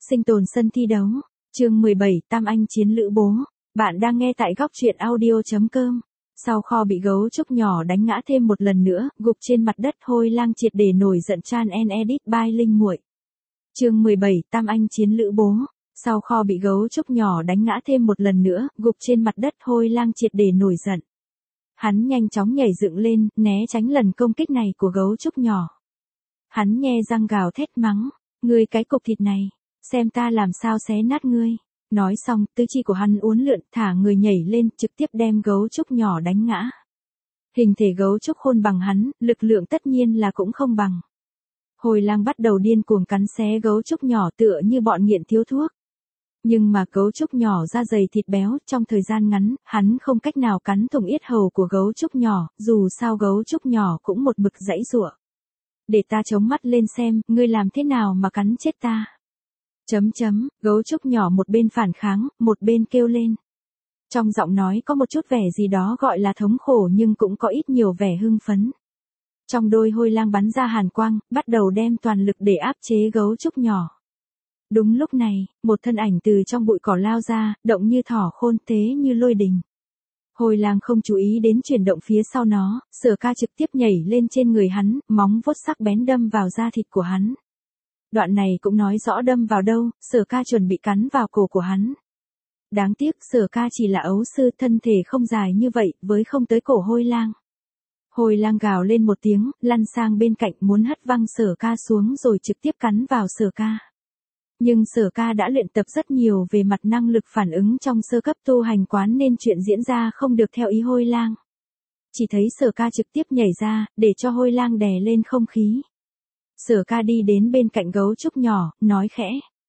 Sinh tồn sân thi đấu. Chương 17, Tam Anh chiến lữ bố. Bạn đang nghe tại góc truyện audio.com. Sau kho bị gấu trúc nhỏ đánh ngã thêm một lần nữa, gục trên mặt đất, Hôi Lang triệt để nổi giận. Chan and edit by Linh Muội. Chương 17, Tam Anh chiến lữ bố. Sau kho bị gấu trúc nhỏ đánh ngã thêm một lần nữa, gục trên mặt đất, Hôi Lang triệt để nổi giận. Hắn nhanh chóng nhảy dựng lên, né tránh lần công kích này của gấu trúc nhỏ. Hắn nhe răng gào thét mắng, ngươi cái cục thịt này, xem ta làm sao xé nát ngươi. Nói xong, tứ chi của hắn uốn lượn, thả người nhảy lên, trực tiếp đem gấu trúc nhỏ đánh ngã. Hình thể gấu trúc khôn bằng hắn, lực lượng tất nhiên là cũng không bằng. Hôi Lang bắt đầu điên cuồng cắn xé gấu trúc nhỏ tựa như bọn nghiện thiếu thuốc. Nhưng mà gấu trúc nhỏ da dày thịt béo, trong thời gian ngắn, hắn không cách nào cắn thủng yết hầu của gấu trúc nhỏ, dù sao gấu trúc nhỏ cũng một mực giãy giụa. Để ta chống mắt lên xem, ngươi làm thế nào mà cắn chết ta. Gấu trúc nhỏ một bên phản kháng, một bên kêu lên. Trong giọng nói có một chút vẻ gì đó gọi là thống khổ nhưng cũng có ít nhiều vẻ hưng phấn. Trong đôi Hôi Lang bắn ra hàn quang, bắt đầu đem toàn lực để áp chế gấu trúc nhỏ. Đúng lúc này, một thân ảnh từ trong bụi cỏ lao ra, động như thỏ khôn, thế như lôi đình. Hôi Lang không chú ý đến chuyển động phía sau nó, Sở Ca trực tiếp nhảy lên trên người hắn, móng vuốt sắc bén đâm vào da thịt của hắn. Đoạn này cũng nói rõ đâm vào đâu, Sở Ca chuẩn bị cắn vào cổ của hắn. Đáng tiếc Sở Ca chỉ là ấu sư, thân thể không dài như vậy, với không tới cổ Hôi Lang. Hôi Lang gào lên một tiếng, lăn sang bên cạnh muốn hất văng Sở Ca xuống rồi trực tiếp cắn vào Sở Ca. Nhưng Sở Ca đã luyện tập rất nhiều về mặt năng lực phản ứng trong sơ cấp tu hành quán nên chuyện diễn ra không được theo ý Hôi Lang. Chỉ thấy Sở Ca trực tiếp nhảy ra, để cho Hôi Lang đè lên không khí. Sở Ca đi đến bên cạnh gấu trúc nhỏ, nói khẽ.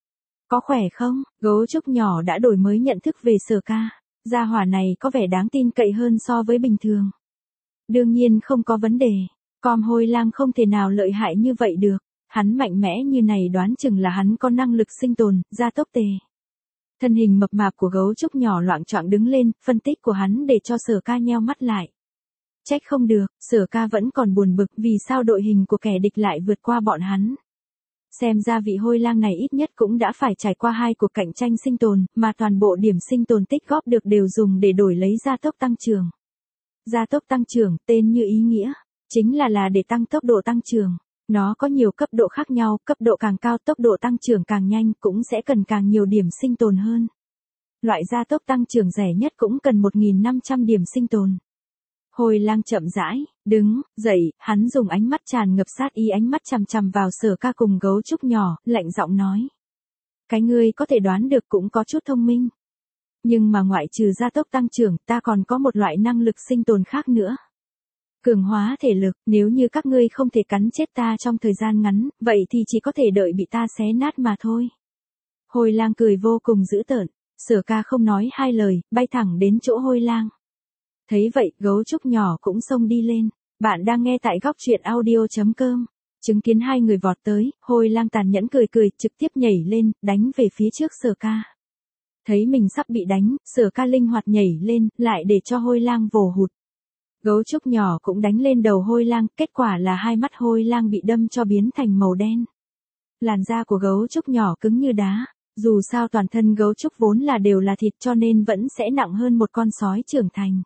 Có khỏe không? Gấu trúc nhỏ đã đổi mới nhận thức về Sở Ca. Gia hỏa này có vẻ đáng tin cậy hơn so với bình thường. Đương nhiên không có vấn đề. Con Hôi Lang không thể nào lợi hại như vậy được. Hắn mạnh mẽ như này đoán chừng là hắn có năng lực sinh tồn, gia tốc tề. Thân hình mập mạp của gấu trúc nhỏ loạng choạng đứng lên, phân tích của hắn để cho Sở Ca nheo mắt lại. Trách không được, Sở Ca vẫn còn buồn bực vì sao đội hình của kẻ địch lại vượt qua bọn hắn. Xem ra vị Hôi Lang này ít nhất cũng đã phải trải qua 2 cuộc cạnh tranh sinh tồn, mà toàn bộ điểm sinh tồn tích góp được đều dùng để đổi lấy gia tốc tăng trưởng. Gia tốc tăng trưởng, tên như ý nghĩa, chính là để tăng tốc độ tăng trưởng. Nó có nhiều cấp độ khác nhau, cấp độ càng cao tốc độ tăng trưởng càng nhanh cũng sẽ cần càng nhiều điểm sinh tồn hơn. Loại gia tốc tăng trưởng rẻ nhất cũng cần 1.500 điểm sinh tồn. Hôi Lang chậm rãi, đứng, dậy, hắn dùng ánh mắt tràn ngập sát ý ánh mắt chằm chằm vào Sở Ca cùng gấu trúc nhỏ, lạnh giọng nói. Cái ngươi có thể đoán được cũng có chút thông minh. Nhưng mà ngoại trừ gia tốc tăng trưởng, ta còn có một loại năng lực sinh tồn khác nữa. Cường hóa thể lực, nếu như các ngươi không thể cắn chết ta trong thời gian ngắn, vậy thì chỉ có thể đợi bị ta xé nát mà thôi. Hôi Lang cười vô cùng dữ tợn, Sở Ca không nói hai lời, bay thẳng đến chỗ Hôi Lang. Thấy vậy, gấu trúc nhỏ cũng xông đi lên. Bạn đang nghe tại góc truyện audio.com. Chứng kiến hai người vọt tới, Hôi Lang tàn nhẫn cười cười, trực tiếp nhảy lên, đánh về phía trước Sở Ca. Thấy mình sắp bị đánh, Sở Ca linh hoạt nhảy lên, lại để cho Hôi Lang vồ hụt. Gấu trúc nhỏ cũng đánh lên đầu Hôi Lang, kết quả là hai mắt Hôi Lang bị đâm cho biến thành màu đen. Làn da của gấu trúc nhỏ cứng như đá, dù sao toàn thân gấu trúc vốn là đều là thịt cho nên vẫn sẽ nặng hơn một con sói trưởng thành.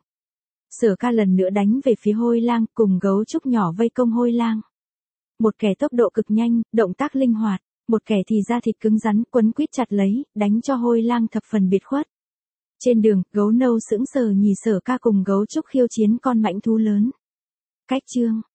Sở Ca lần nữa đánh về phía Hôi Lang, cùng gấu trúc nhỏ vây công Hôi Lang. Một kẻ tốc độ cực nhanh, động tác linh hoạt, một kẻ thì da thịt cứng rắn, quấn quýt chặt lấy, đánh cho Hôi Lang thập phần biệt khuất. Trên đường, gấu nâu sững sờ nhìn Sở Ca cùng gấu trúc khiêu chiến con mãnh thú lớn. Cách chương,